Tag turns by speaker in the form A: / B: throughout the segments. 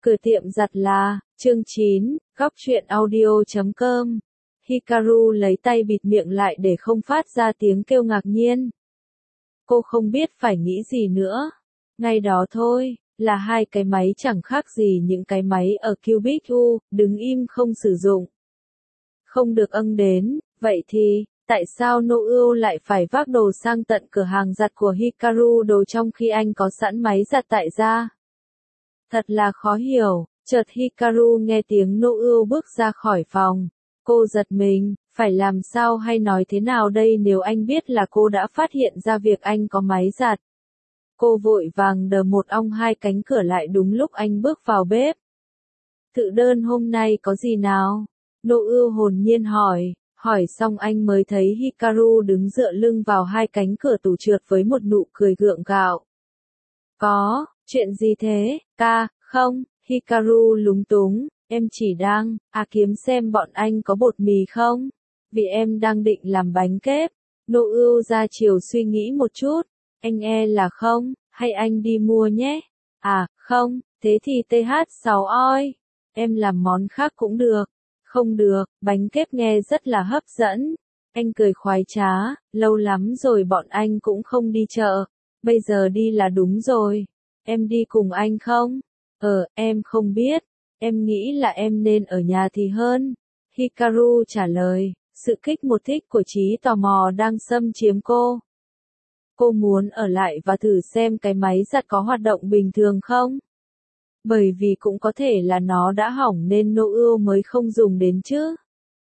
A: Cửa tiệm giặt là, chương 9, góc truyện audio.com. Hikaru lấy tay bịt miệng lại để không phát ra tiếng kêu ngạc nhiên. Cô không biết phải nghĩ gì nữa. Ngay đó thôi, là hai cái máy chẳng khác gì những cái máy ở Cubic U, đứng im không sử dụng. Không được âng đến, vậy thì, tại sao Noel lại phải vác đồ sang tận cửa hàng giặt của Hikaru đồ trong khi anh có sẵn máy giặt tại gia? Thật là khó hiểu. Chợt Hikaru nghe tiếng Noel bước ra khỏi phòng. Cô giật mình, phải làm sao hay nói thế nào đây nếu anh biết là cô đã phát hiện ra việc anh có máy giặt. Cô vội vàng đờ một ong hai cánh cửa lại đúng lúc anh bước vào bếp. Thực đơn hôm nay có gì nào? Noel hồn nhiên hỏi xong anh mới thấy Hikaru đứng dựa lưng vào hai cánh cửa tủ trượt với một nụ cười gượng gạo. Có, chuyện gì thế, ca, không? Hikaru lúng túng, em chỉ đang, kiếm xem bọn anh có bột mì không? Vì em đang định làm bánh kép. Noel ra chiều suy nghĩ một chút, anh là không, hay anh đi mua nhé? Không, thế thì TH6 oi. Em làm món khác cũng được. Không được, bánh kép nghe rất là hấp dẫn. Anh cười khoái trá, lâu lắm rồi bọn anh cũng không đi chợ. Bây giờ đi là đúng rồi. Em đi cùng anh không? Em không biết. Em nghĩ là em nên ở nhà thì hơn. Hikaru trả lời, sự kích một thích của trí tò mò đang xâm chiếm cô. Cô muốn ở lại và thử xem cái máy giặt có hoạt động bình thường không? Bởi vì cũng có thể là nó đã hỏng nên Noel mới không dùng đến chứ.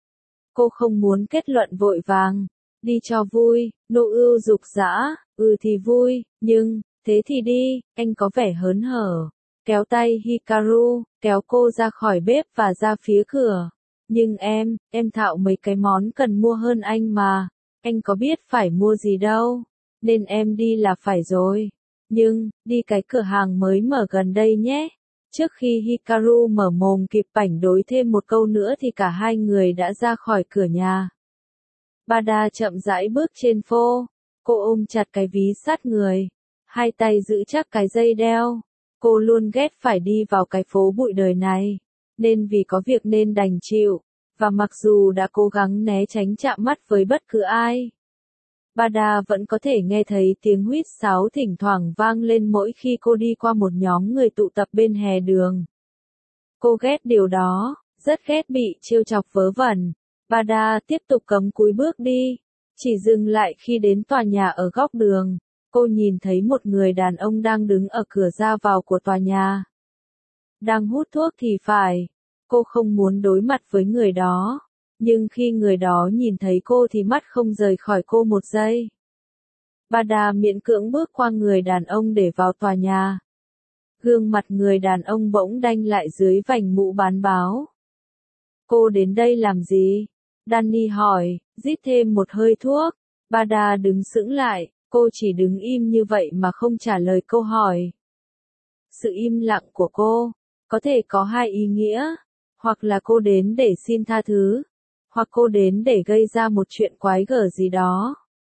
A: Cô không muốn kết luận vội vàng. Đi cho vui, Noel giục giã, thì vui, nhưng, thế thì đi, anh có vẻ hớn hở. Kéo tay Hikaru, kéo cô ra khỏi bếp và ra phía cửa. Nhưng em thạo mấy cái món cần mua hơn anh mà. Anh có biết phải mua gì đâu. Nên em đi là phải rồi. Nhưng, đi cái cửa hàng mới mở gần đây nhé. Trước khi Hikaru mở mồm kịp phản đối thêm một câu nữa thì cả hai người đã ra khỏi cửa nhà. Bada chậm rãi bước trên phố. Cô ôm chặt cái ví sát người. Hai tay giữ chắc cái dây đeo. Cô luôn ghét phải đi vào cái phố bụi đời này. Nên vì có việc nên đành chịu. Và mặc dù đã cố gắng né tránh chạm mắt với bất cứ ai, Bada vẫn có thể nghe thấy tiếng huýt sáo thỉnh thoảng vang lên mỗi khi cô đi qua một nhóm người tụ tập bên hè đường. Cô ghét điều đó, rất ghét bị trêu chọc vớ vẩn. Bada tiếp tục cắm cúi bước đi, chỉ dừng lại khi đến tòa nhà ở góc đường. Cô nhìn thấy một người đàn ông đang đứng ở cửa ra vào của tòa nhà. Đang hút thuốc thì phải. Cô không muốn đối mặt với người đó. Nhưng khi người đó nhìn thấy cô thì mắt không rời khỏi cô một giây. Bada miễn cưỡng bước qua người đàn ông để vào tòa nhà. Gương mặt người đàn ông bỗng đanh lại dưới vành mũ bán báo. Cô đến đây làm gì? Danny hỏi, rít thêm một hơi thuốc. Bada đứng sững lại, cô chỉ đứng im như vậy mà không trả lời câu hỏi. Sự im lặng của cô có thể có hai ý nghĩa. Hoặc là cô đến để xin tha thứ. Hoặc cô đến để gây ra một chuyện quái gở gì đó.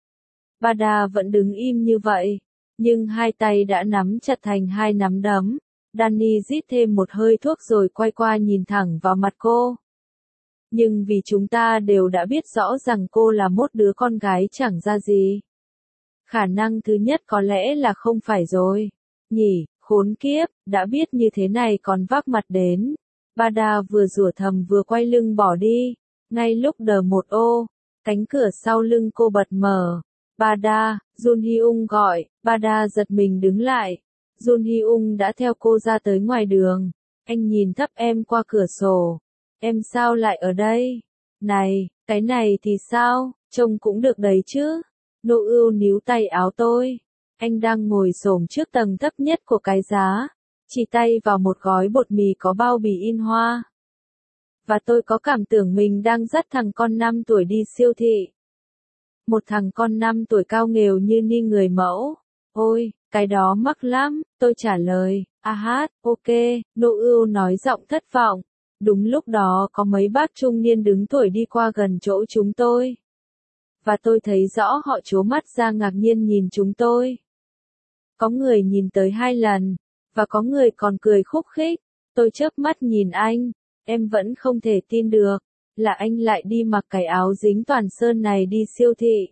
A: Bada vẫn đứng im như vậy. Nhưng hai tay đã nắm chặt thành hai nắm đấm. Danny rít thêm một hơi thuốc rồi quay qua nhìn thẳng vào mặt cô. Nhưng vì chúng ta đều đã biết rõ rằng cô là một đứa con gái chẳng ra gì. Khả năng thứ nhất có lẽ là không phải rồi. Nhỉ, khốn kiếp, đã biết như thế này còn vác mặt đến. Bada vừa rủa thầm vừa quay lưng bỏ đi. Ngay lúc đờ một ô, cánh cửa sau lưng cô bật mở. Bada, Jun Hyung gọi. Bada giật mình đứng lại. Jun Hyung đã theo cô ra tới ngoài đường. Anh nhìn thấp em qua cửa sổ. Em sao lại ở đây? Này, cái này thì sao? Trông cũng được đấy chứ. Noel níu tay áo tôi. Anh đang ngồi xổm trước tầng thấp nhất của cái giá. Chỉ tay vào một gói bột mì có bao bì in hoa. Và tôi có cảm tưởng mình đang dắt thằng con 5 tuổi đi siêu thị. Một thằng con 5 tuổi cao nghèo như ni người mẫu. Ôi, cái đó mắc lắm, tôi trả lời. Ok, Noel nói giọng thất vọng. Đúng lúc đó có mấy bác trung niên đứng tuổi đi qua gần chỗ chúng tôi. Và tôi thấy rõ họ trố mắt ra ngạc nhiên nhìn chúng tôi. Có người nhìn tới 2 lần. Và có người còn cười khúc khích. Tôi chớp mắt nhìn anh, em vẫn không thể tin được, là anh lại đi mặc cái áo dính toàn sơn này đi siêu thị.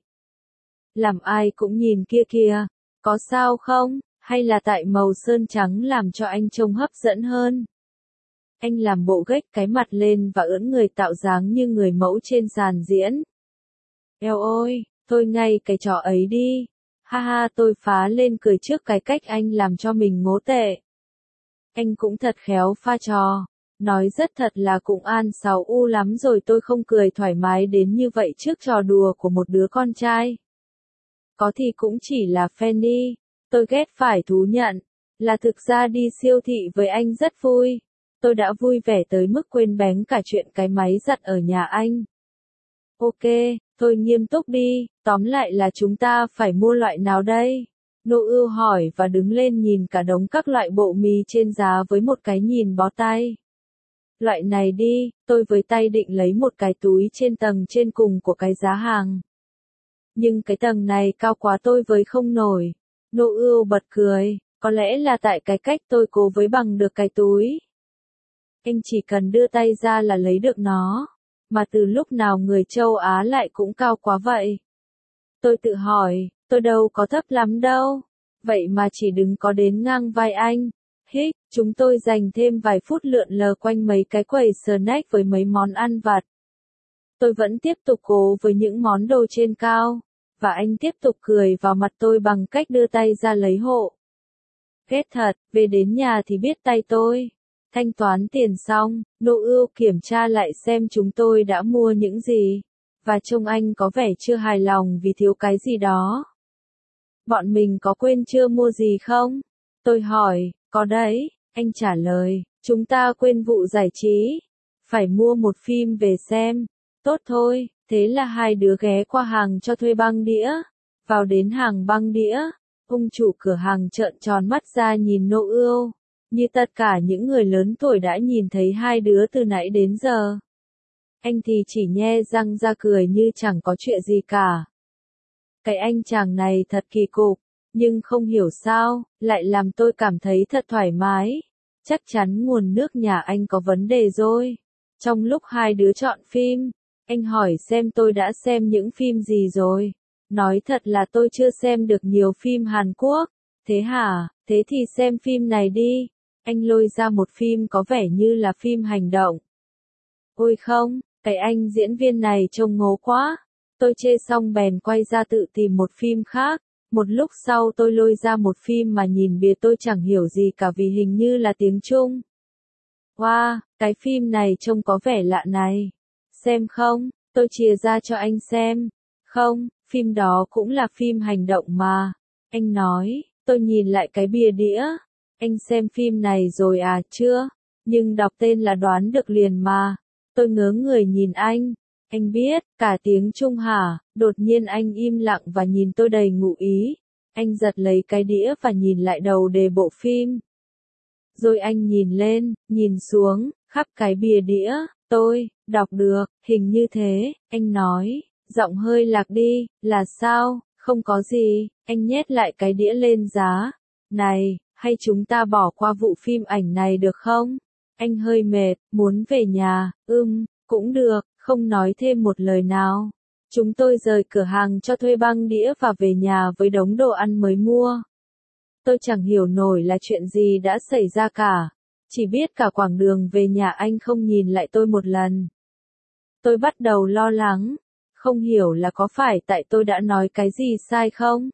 A: Làm ai cũng nhìn kia kìa, có sao không, hay là tại màu sơn trắng làm cho anh trông hấp dẫn hơn? Anh làm bộ gếch cái mặt lên và ưỡn người tạo dáng như người mẫu trên sàn diễn. Eo ôi, thôi ngay cái trò ấy đi. Ha ha, tôi phá lên cười trước cái cách anh làm cho mình ngố tệ. Anh cũng thật khéo pha trò. Nói rất thật là cũng an 6U lắm rồi, tôi không cười thoải mái đến như vậy trước trò đùa của một đứa con trai. Có thì cũng chỉ là Fanny. Tôi ghét phải thú nhận, là thực ra đi siêu thị với anh rất vui. Tôi đã vui vẻ tới mức quên bén cả chuyện cái máy giặt ở nhà anh. Ok, thôi nghiêm túc đi, tóm lại là chúng ta phải mua loại nào đây? Noel hỏi và đứng lên nhìn cả đống các loại bộ mì trên giá với một cái nhìn bó tay. Loại này đi, tôi với tay định lấy một cái túi trên tầng trên cùng của cái giá hàng. Nhưng cái tầng này cao quá tôi với không nổi. Noel bật cười, có lẽ là tại cái cách tôi cố với bằng được cái túi. Anh chỉ cần đưa tay ra là lấy được nó. Mà từ lúc nào người châu Á lại cũng cao quá vậy? Tôi tự hỏi, tôi đâu có thấp lắm đâu. Vậy mà chỉ đứng có đến ngang vai anh. Hích, chúng tôi dành thêm vài phút lượn lờ quanh mấy cái quầy snack với mấy món ăn vặt. Tôi vẫn tiếp tục cố với những món đồ trên cao. Và anh tiếp tục cười vào mặt tôi bằng cách đưa tay ra lấy hộ. Ghét thật, về đến nhà thì biết tay tôi. Thanh toán tiền xong, Noel kiểm tra lại xem chúng tôi đã mua những gì. Và trông anh có vẻ chưa hài lòng vì thiếu cái gì đó. Bọn mình có quên chưa mua gì không? Tôi hỏi, có đấy, anh trả lời, chúng ta quên vụ giải trí. Phải mua một phim về xem. Tốt thôi, thế là hai đứa ghé qua hàng cho thuê băng đĩa. Vào đến hàng băng đĩa, ông chủ cửa hàng trợn tròn mắt ra nhìn Noel. Như tất cả những người lớn tuổi đã nhìn thấy hai đứa từ nãy đến giờ. Anh thì chỉ nhe răng ra cười như chẳng có chuyện gì cả. Cái anh chàng này thật kỳ cục, nhưng không hiểu sao, lại làm tôi cảm thấy thật thoải mái. Chắc chắn nguồn nước nhà anh có vấn đề rồi. Trong lúc hai đứa chọn phim, anh hỏi xem tôi đã xem những phim gì rồi. Nói thật là tôi chưa xem được nhiều phim Hàn Quốc. Thế hả, thế thì xem phim này đi. Anh lôi ra một phim có vẻ như là phim hành động. Ôi không, cái anh diễn viên này trông ngố quá. Tôi chê xong bèn quay ra tự tìm một phim khác. Một lúc sau tôi lôi ra một phim mà nhìn bìa tôi chẳng hiểu gì cả vì hình như là tiếng Trung. Wow, cái phim này trông có vẻ lạ này. Xem không, tôi chìa ra cho anh xem. Không, phim đó cũng là phim hành động mà. Anh nói, tôi nhìn lại cái bìa đĩa. Anh xem phim này rồi à? Chưa, nhưng đọc tên là đoán được liền mà. Tôi ngớ người nhìn anh. Anh biết cả tiếng Trung hả? Đột nhiên anh im lặng và nhìn tôi đầy ngụ ý. Anh giật lấy cái đĩa và nhìn lại đầu đề bộ phim. Rồi anh nhìn lên, nhìn xuống, khắp cái bìa đĩa. Tôi đọc được, hình như thế. Anh nói, giọng hơi lạc đi. Là sao? Không có gì. Anh nhét lại cái đĩa lên giá. Này, hay chúng ta bỏ qua vụ phim ảnh này được không? Anh hơi mệt, muốn về nhà. Cũng được, không nói thêm một lời nào. Chúng tôi rời cửa hàng cho thuê băng đĩa và về nhà với đống đồ ăn mới mua. Tôi chẳng hiểu nổi là chuyện gì đã xảy ra cả. Chỉ biết cả quãng đường về nhà anh không nhìn lại tôi một lần. Tôi bắt đầu lo lắng. Không hiểu là có phải tại tôi đã nói cái gì sai không?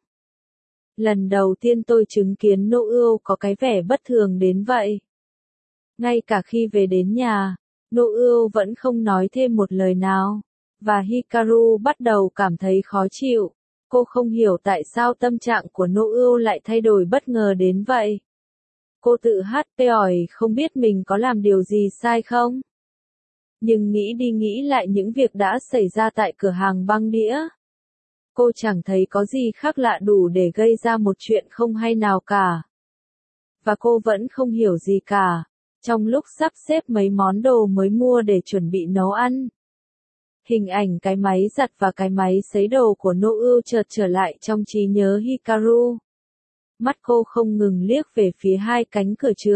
A: Lần đầu tiên tôi chứng kiến Noel có cái vẻ bất thường đến vậy. Ngay cả khi về đến nhà, Noel vẫn không nói thêm một lời nào. Và Hikaru bắt đầu cảm thấy khó chịu. Cô không hiểu tại sao tâm trạng của Noel lại thay đổi bất ngờ đến vậy. Cô tự hát tê ỏi không biết mình có làm điều gì sai không. Nhưng nghĩ đi nghĩ lại những việc đã xảy ra tại cửa hàng băng đĩa. Cô chẳng thấy có gì khác lạ đủ để gây ra một chuyện không hay nào cả. Và cô vẫn không hiểu gì cả. Trong lúc sắp xếp mấy món đồ mới mua để chuẩn bị nấu ăn. Hình ảnh cái máy giặt và cái máy sấy đồ của Noel chợt trở lại trong trí nhớ Hikaru. Mắt cô không ngừng liếc về phía hai cánh cửa trượt.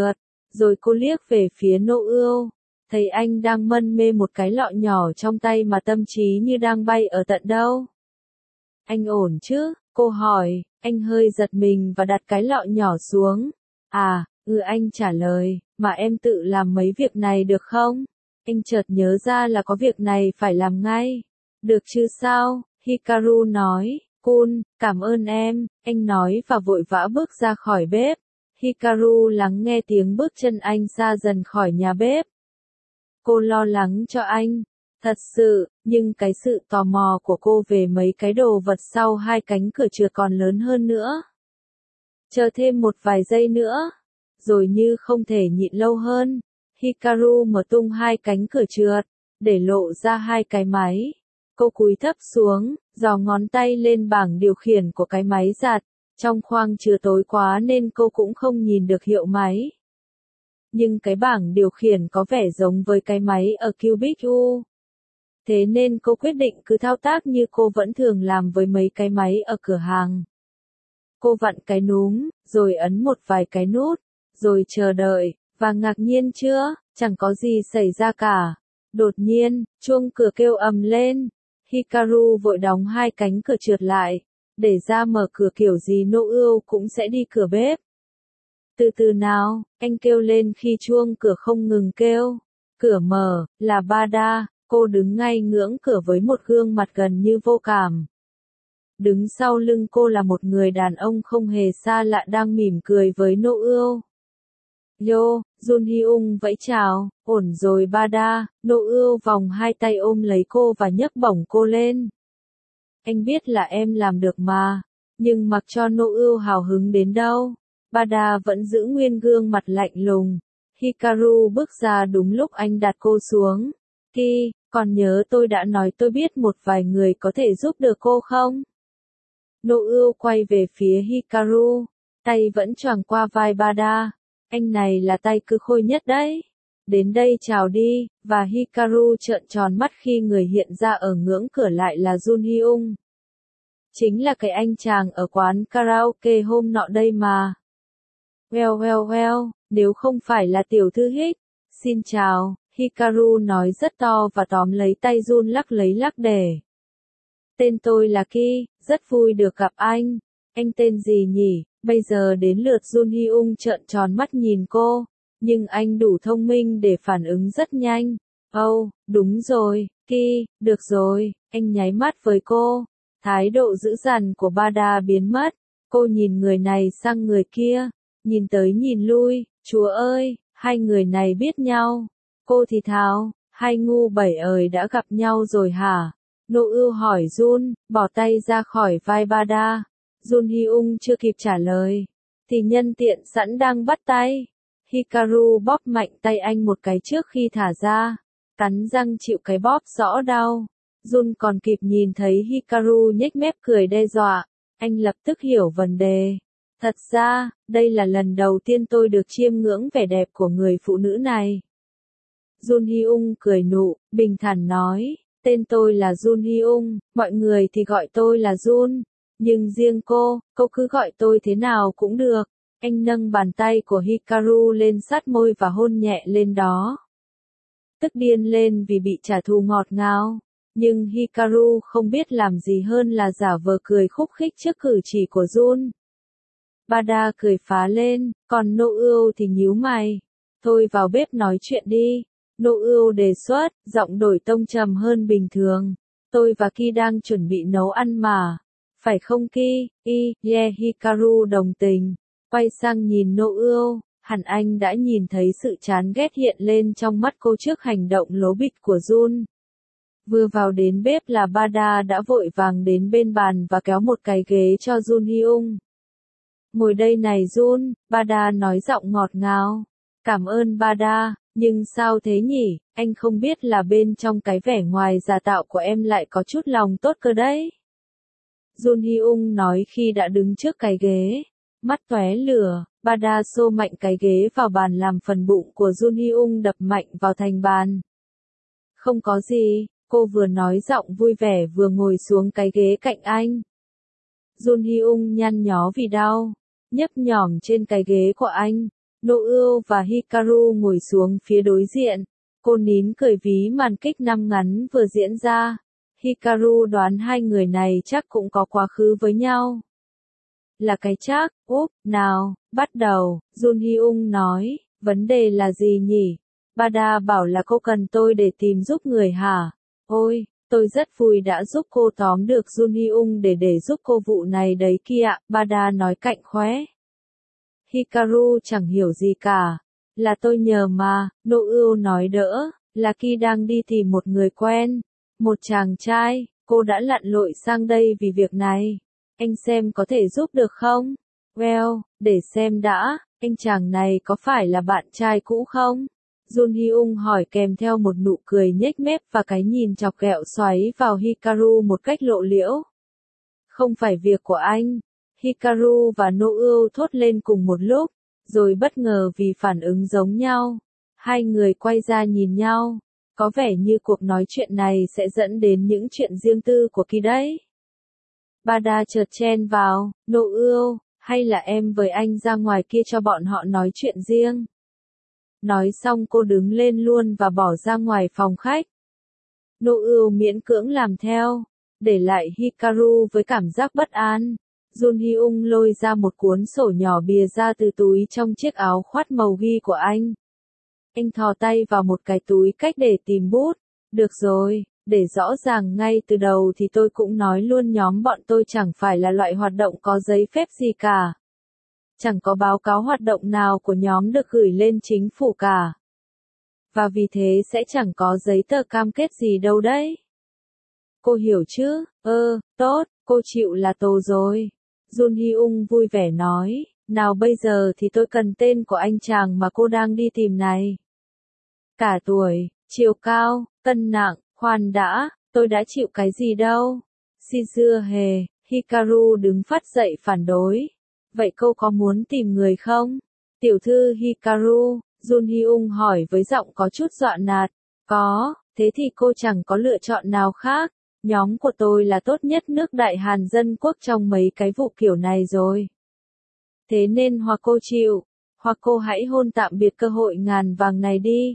A: Rồi cô liếc về phía Nô Ưu, thấy anh đang mân mê một cái lọ nhỏ trong tay mà tâm trí như đang bay ở tận đâu. Anh ổn chứ? Cô hỏi, anh hơi giật mình và đặt cái lọ nhỏ xuống. À, anh trả lời, mà em tự làm mấy việc này được không? Anh chợt nhớ ra là có việc này phải làm ngay. Được chứ sao? Hikaru nói, Kun, cảm ơn em, anh nói và vội vã bước ra khỏi bếp. Hikaru lắng nghe tiếng bước chân anh xa dần khỏi nhà bếp. Cô lo lắng cho anh, thật sự, nhưng cái sự tò mò của cô về mấy cái đồ vật sau hai cánh cửa trượt còn lớn hơn nữa. Chờ thêm một vài giây nữa, rồi như không thể nhịn lâu hơn, Hikaru mở tung hai cánh cửa trượt, để lộ ra hai cái máy. Cô cúi thấp xuống, giò ngón tay lên bảng điều khiển của cái máy giặt. Trong khoang chứa tối quá nên cô cũng không nhìn được hiệu máy. Nhưng cái bảng điều khiển có vẻ giống với cái máy ở Cubic U. Thế nên cô quyết định cứ thao tác như cô vẫn thường làm với mấy cái máy ở cửa hàng. Cô vặn cái núm, rồi ấn một vài cái nút, rồi chờ đợi, và ngạc nhiên chưa, chẳng có gì xảy ra cả. Đột nhiên, chuông cửa kêu ầm lên. Hikaru vội đóng hai cánh cửa trượt lại, để ra mở cửa kiểu gì Nô Ưu cũng sẽ đi cửa bếp. Từ từ nào, anh kêu lên khi chuông cửa không ngừng kêu. Cửa mở, là Bada, cô đứng ngay ngưỡng cửa với một gương mặt gần như vô cảm. Đứng sau lưng cô là một người đàn ông không hề xa lạ đang mỉm cười với Nô Ưu. Yo, Jun Hyung vẫy chào, ổn rồi Bada, Nô Ưu vòng hai tay ôm lấy cô và nhấc bổng cô lên. Anh biết là em làm được mà, nhưng mặc cho Nô Ưu hào hứng đến đâu, Bada vẫn giữ nguyên gương mặt lạnh lùng. Hikaru bước ra đúng lúc anh đặt cô xuống. Ki, còn nhớ tôi đã nói tôi biết một vài người có thể giúp được cô không? Nô Ưu quay về phía Hikaru, tay vẫn choàng qua vai Bada. Anh này là tay cư khôi nhất đấy. Đến đây chào đi, và Hikaru trợn tròn mắt khi người hiện ra ở ngưỡng cửa lại là Jun Hyung. Chính là cái anh chàng ở quán karaoke hôm nọ đây mà. Well, nếu không phải là tiểu thư Hích. Xin chào, Hikaru nói rất to và tóm lấy tay Jun lắc lấy lắc để. Tên tôi là Ki, rất vui được gặp anh. Anh tên gì nhỉ? Bây giờ đến lượt Jun Hyung trợn tròn mắt nhìn cô, nhưng anh đủ thông minh để phản ứng rất nhanh. Đúng rồi, Ki, được rồi, anh nháy mắt với cô. Thái độ dữ dằn của Bada biến mất, cô nhìn người này sang người kia, nhìn tới nhìn lui, chúa ơi, hai người này biết nhau. Cô thì thào, hai ngu bảy ời đã gặp nhau rồi hả? Nô Ưu hỏi Jun, bỏ tay ra khỏi vai Bada. Jun Hyung chưa kịp trả lời, thì nhân tiện sẵn đang bắt tay. Hikaru bóp mạnh tay anh một cái trước khi thả ra, cắn răng chịu cái bóp rõ đau. Jun còn kịp nhìn thấy Hikaru nhếch mép cười đe dọa, anh lập tức hiểu vấn đề. Thật ra, đây là lần đầu tiên tôi được chiêm ngưỡng vẻ đẹp của người phụ nữ này. Jun Hyung cười nụ, bình thản nói, tên tôi là Jun Hyung, mọi người thì gọi tôi là Jun. Nhưng riêng cô cứ gọi tôi thế nào cũng được. Anh nâng bàn tay của Hikaru lên sát môi và hôn nhẹ lên đó. Tức điên lên vì bị trả thù ngọt ngào. Nhưng Hikaru không biết làm gì hơn là giả vờ cười khúc khích trước cử chỉ của Jun. Bada cười phá lên, còn Nô Ưu thì nhíu mày. Thôi vào bếp nói chuyện đi. Nô Ưu đề xuất, giọng đổi tông trầm hơn bình thường. Tôi và Ki đang chuẩn bị nấu ăn mà. Phải không Ki? Yeah, Hikaru đồng tình. Quay sang nhìn Nô Ưu, hẳn anh đã nhìn thấy sự chán ghét hiện lên trong mắt cô trước hành động lố bịch của Jun. Vừa vào đến bếp là Bada đã vội vàng đến bên bàn và kéo một cái ghế cho Jun Hyung. Ngồi đây này Jun, Bada nói giọng ngọt ngào. Cảm ơn Bada, nhưng sao thế nhỉ, anh không biết là bên trong cái vẻ ngoài giả tạo của em lại có chút lòng tốt cơ đấy. Jun Hyung nói khi đã đứng trước cái ghế. Mắt tóe lửa, Bada xô mạnh cái ghế vào bàn làm phần bụng của Jun Hyung đập mạnh vào thành bàn. Không có gì, cô vừa nói giọng vui vẻ vừa ngồi xuống cái ghế cạnh anh. Jun Hyung nhăn nhó vì đau, nhấp nhổm trên cái ghế của anh. Noel và Hikaru ngồi xuống phía đối diện. Cô nín cười ví màn kích năm ngắn vừa diễn ra. Hikaru đoán hai người này chắc cũng có quá khứ với nhau. Là cái chắc, nào, bắt đầu, Jun Hyung nói, vấn đề là gì nhỉ? Bada bảo là cô cần tôi để tìm giúp người hả? Ôi, tôi rất vui đã giúp cô tóm được Jun Hyung để giúp cô vụ này đấy kia, Bada nói cạnh khóe. Hikaru chẳng hiểu gì cả. Là tôi nhờ mà, Noel nói đỡ, là Ki đang đi tìm một người quen. Một chàng trai, cô đã lặn lội sang đây vì việc này. Anh xem có thể giúp được không? Well, để xem đã, anh chàng này có phải là bạn trai cũ không? Jun Hyung hỏi kèm theo một nụ cười nhếch mép và cái nhìn chọc ghẹo xoáy vào Hikaru một cách lộ liễu. Không phải việc của anh. Hikaru và Noel thốt lên cùng một lúc, rồi bất ngờ vì phản ứng giống nhau. Hai người quay ra nhìn nhau, có vẻ như cuộc nói chuyện này sẽ dẫn đến những chuyện riêng tư của Ki đấy. Bada chợt chen vào, Noel, hay là em với anh ra ngoài kia cho bọn họ nói chuyện riêng. Nói xong cô đứng lên luôn và bỏ ra ngoài phòng khách. Noel miễn cưỡng làm theo, để lại Hikaru với cảm giác bất an. Jun Hyung lôi ra một cuốn sổ nhỏ bìa ra từ túi trong chiếc áo khoác màu ghi của anh. Anh thò tay vào một cái túi cách để tìm bút. Được rồi, để rõ ràng ngay từ đầu thì tôi cũng nói luôn nhóm bọn tôi chẳng phải là loại hoạt động có giấy phép gì cả. Chẳng có báo cáo hoạt động nào của nhóm được gửi lên chính phủ cả. Và vì thế sẽ chẳng có giấy tờ cam kết gì đâu đấy. Cô hiểu chứ? Tốt, cô chịu là tổ rồi. Jun Hyung vui vẻ nói, nào bây giờ thì tôi cần tên của anh chàng mà cô đang đi tìm này. Cả tuổi, chiều cao, cân nặng, khoan đã, tôi đã chịu cái gì đâu. Shizue hề, Hikaru đứng phát dậy phản đối. Vậy cô có muốn tìm người không? Tiểu thư Hikaru, Jun Hyung hỏi với giọng có chút dọa nạt. Có, thế thì cô chẳng có lựa chọn nào khác. Nhóm của tôi là tốt nhất nước Đại Hàn Dân Quốc trong mấy cái vụ kiểu này rồi. Thế nên hoặc cô chịu, hoặc cô hãy hôn tạm biệt cơ hội ngàn vàng này đi.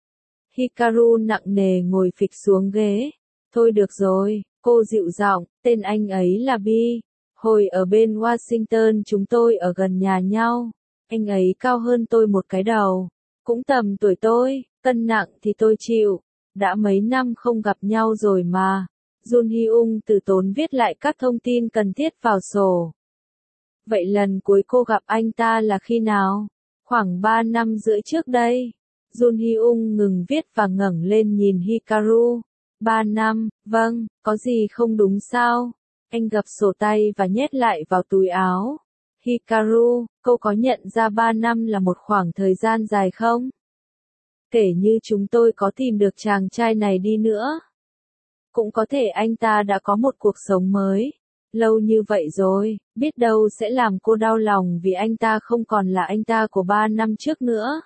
A: Hikaru nặng nề ngồi phịch xuống ghế. Thôi được rồi, cô dịu giọng, tên anh ấy là Bi. Hồi ở bên Washington chúng tôi ở gần nhà nhau. Anh ấy cao hơn tôi một cái đầu. Cũng tầm tuổi tôi, cân nặng thì tôi chịu. Đã mấy năm không gặp nhau rồi mà. Jun Hyung từ tốn viết lại các thông tin cần thiết vào sổ. Vậy lần cuối cô gặp anh ta là khi nào? Khoảng 3 năm rưỡi trước đây. Jun Hyung ngừng viết và ngẩng lên nhìn Hikaru. 3 năm, vâng, có gì không đúng sao? Anh gập sổ tay và nhét lại vào túi áo. Hikaru, cô có nhận ra 3 năm là một khoảng thời gian dài không? Kể như chúng tôi có tìm được chàng trai này đi nữa. Cũng có thể anh ta đã có một cuộc sống mới. Lâu như vậy rồi, biết đâu sẽ làm cô đau lòng vì anh ta không còn là anh ta của 3 năm trước nữa.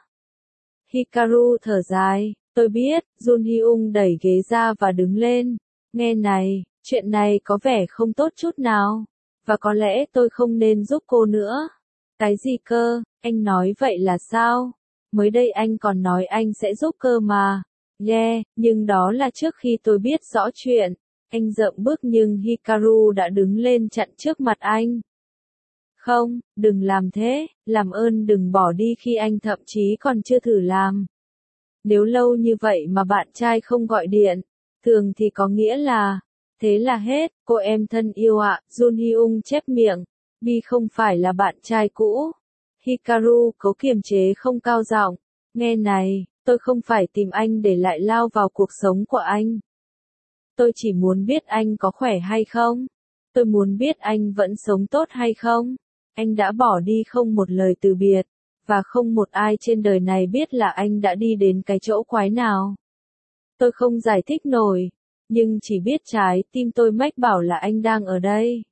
A: Hikaru thở dài, tôi biết, Jun Hyung đẩy ghế ra và đứng lên. Nghe này, chuyện này có vẻ không tốt chút nào. Và có lẽ tôi không nên giúp cô nữa. Cái gì cơ, anh nói vậy là sao? Mới đây anh còn nói anh sẽ giúp cơ mà. Yeah, nhưng đó là trước khi tôi biết rõ chuyện. Anh dậm bước nhưng Hikaru đã đứng lên chặn trước mặt anh. Không, đừng làm thế, làm ơn đừng bỏ đi khi anh thậm chí còn chưa thử làm. Nếu lâu như vậy mà bạn trai không gọi điện, thường thì có nghĩa là, thế là hết, cô em thân yêu ạ, Jun Hyung chép miệng, Bi không phải là bạn trai cũ. Hikaru cố kiềm chế không cao giọng, nghe này, tôi không phải tìm anh để lại lao vào cuộc sống của anh. Tôi chỉ muốn biết anh có khỏe hay không. Tôi muốn biết anh vẫn sống tốt hay không. Anh đã bỏ đi không một lời từ biệt. Và không một ai trên đời này biết là anh đã đi đến cái chỗ quái nào. Tôi không giải thích nổi. Nhưng chỉ biết trái tim tôi mách bảo là anh đang ở đây.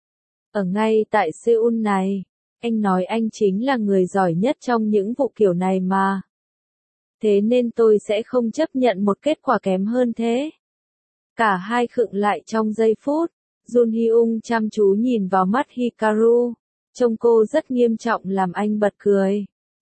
A: Ở ngay tại Seoul này. Anh nói anh chính là người giỏi nhất trong những vụ kiểu này mà. Thế nên tôi sẽ không chấp nhận một kết quả kém hơn thế. Cả hai khựng lại trong giây phút. Jun Hyung chăm chú nhìn vào mắt Hikaru. Trông cô rất nghiêm trọng làm anh bật cười.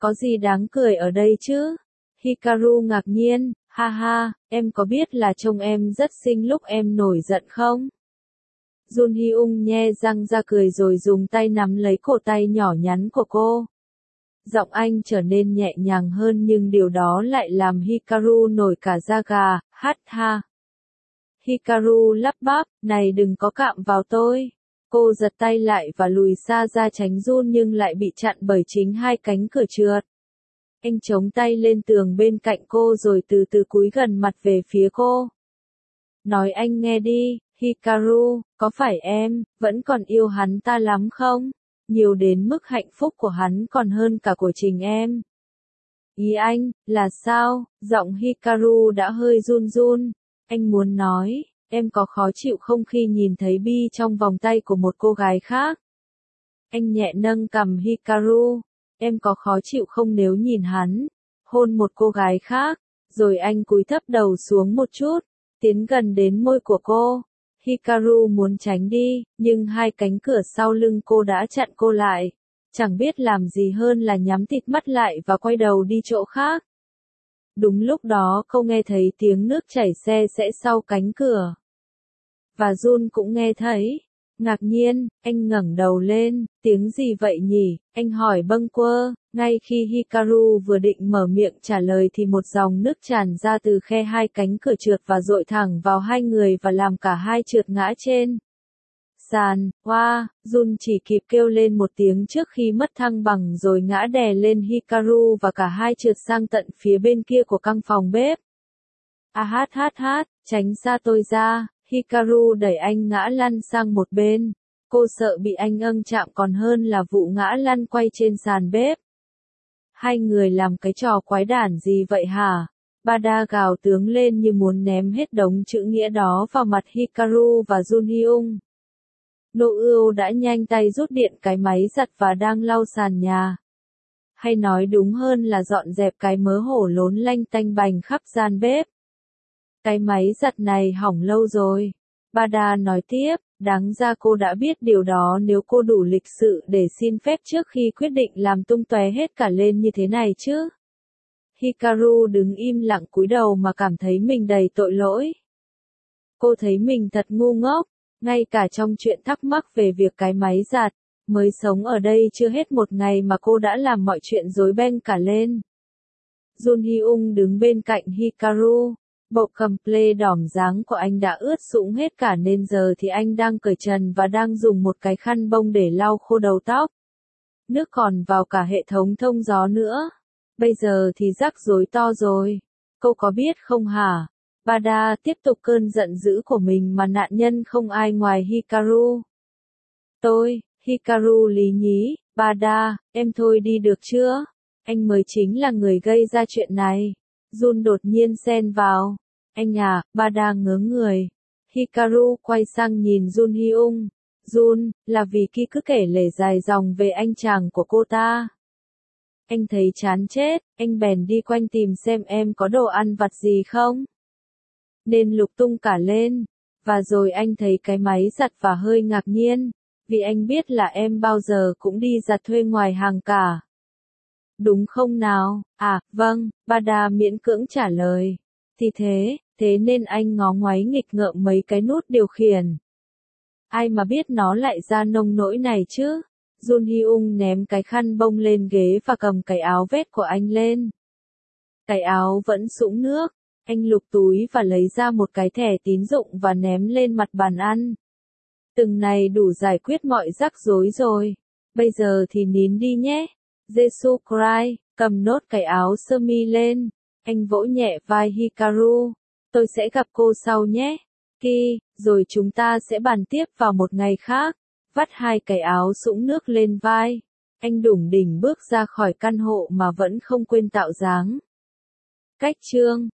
A: Có gì đáng cười ở đây chứ? Hikaru ngạc nhiên, ha ha, em có biết là trông em rất xinh lúc em nổi giận không? Jun Hyung nhe răng ra cười rồi dùng tay nắm lấy cổ tay nhỏ nhắn của cô. Giọng anh trở nên nhẹ nhàng hơn nhưng điều đó lại làm Hikaru nổi cả da gà, hát ha. Hikaru lắp bắp, này đừng có cạm vào tôi. Cô giật tay lại và lùi xa ra tránh Jun nhưng lại bị chặn bởi chính hai cánh cửa trượt. Anh chống tay lên tường bên cạnh cô rồi từ từ cúi gần mặt về phía cô. Nói anh nghe đi, Hikaru, có phải em vẫn còn yêu hắn ta lắm không? Nhiều đến mức hạnh phúc của hắn còn hơn cả của Trình em. Ý anh, là sao? Giọng Hikaru đã hơi run run. Anh muốn nói, em có khó chịu không khi nhìn thấy Bi trong vòng tay của một cô gái khác? Anh nhẹ nâng cằm Hikaru. Em có khó chịu không nếu nhìn hắn hôn một cô gái khác? Rồi anh cúi thấp đầu xuống một chút, tiến gần đến môi của cô. Hikaru muốn tránh đi, nhưng hai cánh cửa sau lưng cô đã chặn cô lại. Chẳng biết làm gì hơn là nhắm tịt mắt lại và quay đầu đi chỗ khác. Đúng lúc đó cô nghe thấy tiếng nước chảy xe sẽ sau cánh cửa. Và Jun cũng nghe thấy. Ngạc nhiên, anh ngẩng đầu lên, tiếng gì vậy nhỉ? Anh hỏi bâng quơ. Ngay khi Hikaru vừa định mở miệng trả lời thì một dòng nước tràn ra từ khe hai cánh cửa trượt và dội thẳng vào hai người và làm cả hai trượt ngã trên sàn. Wow, Jun chỉ kịp kêu lên một tiếng trước khi mất thăng bằng rồi ngã đè lên Hikaru và cả hai trượt sang tận phía bên kia của căn phòng bếp. Hát, tránh xa tôi ra. Hikaru đẩy anh ngã lăn sang một bên. Cô sợ bị anh chạm còn hơn là vụ ngã lăn quay trên sàn bếp. Hai người làm cái trò quái đản gì vậy hả? Bada gào tướng lên như muốn ném hết đống chữ nghĩa đó vào mặt Hikaru và Jun Hyung. Nô ưu đã nhanh tay rút điện cái máy giặt và đang lau sàn nhà. Hay nói đúng hơn là dọn dẹp cái mớ hổ lốn lanh tanh bành khắp gian bếp. Cái máy giặt này hỏng lâu rồi. Bada nói tiếp, đáng ra cô đã biết điều đó nếu cô đủ lịch sự để xin phép trước khi quyết định làm tung tóe hết cả lên như thế này chứ. Hikaru đứng im lặng cúi đầu mà cảm thấy mình đầy tội lỗi. Cô thấy mình thật ngu ngốc, ngay cả trong chuyện thắc mắc về việc cái máy giặt, mới sống ở đây chưa hết một ngày mà cô đã làm mọi chuyện rối beng cả lên. Jun Hyung đứng bên cạnh Hikaru. Bộ comple đỏm dáng của anh đã ướt sũng hết cả nên giờ thì anh đang cởi trần và đang dùng một cái khăn bông để lau khô đầu tóc. Nước còn vào cả hệ thống thông gió nữa. Bây giờ thì rắc rối to rồi. Cô có biết không hả? Bada tiếp tục cơn giận dữ của mình mà nạn nhân không ai ngoài Hikaru. Hikaru lý nhí, Bada, em thôi đi được chưa? Anh mới chính là người gây ra chuyện này. Jun đột nhiên xen vào. Anh à, Bada ngớ người. Hikaru quay sang nhìn Jun Hyung. Jun, là vì Ki cứ kể lể dài dòng về anh chàng của cô ta. Anh thấy chán chết, anh bèn đi quanh tìm xem em có đồ ăn vặt gì không. Nên lục tung cả lên. Và rồi anh thấy cái máy giặt và hơi ngạc nhiên. Vì anh biết là em bao giờ cũng đi giặt thuê ngoài hàng cả. Đúng không nào? À, vâng, Bada miễn cưỡng trả lời. Thì thế nên anh ngó ngoáy nghịch ngợm mấy cái nút điều khiển. Ai mà biết nó lại ra nông nỗi này chứ? Jun Hyung ném cái khăn bông lên ghế và cầm cái áo vest của anh lên. Cái áo vẫn sũng nước. Anh lục túi và lấy ra một cái thẻ tín dụng và ném lên mặt bàn ăn. Từng này đủ giải quyết mọi rắc rối rồi. Bây giờ thì nín đi nhé. Jesus Christ, cầm nốt cái áo sơ mi lên. Anh vỗ nhẹ vai Hikaru. Tôi sẽ gặp cô sau nhé. Ki, rồi chúng ta sẽ bàn tiếp vào một ngày khác. Vắt hai cái áo sũng nước lên vai. Anh đủng đỉnh bước ra khỏi căn hộ mà vẫn không quên tạo dáng. Cách chương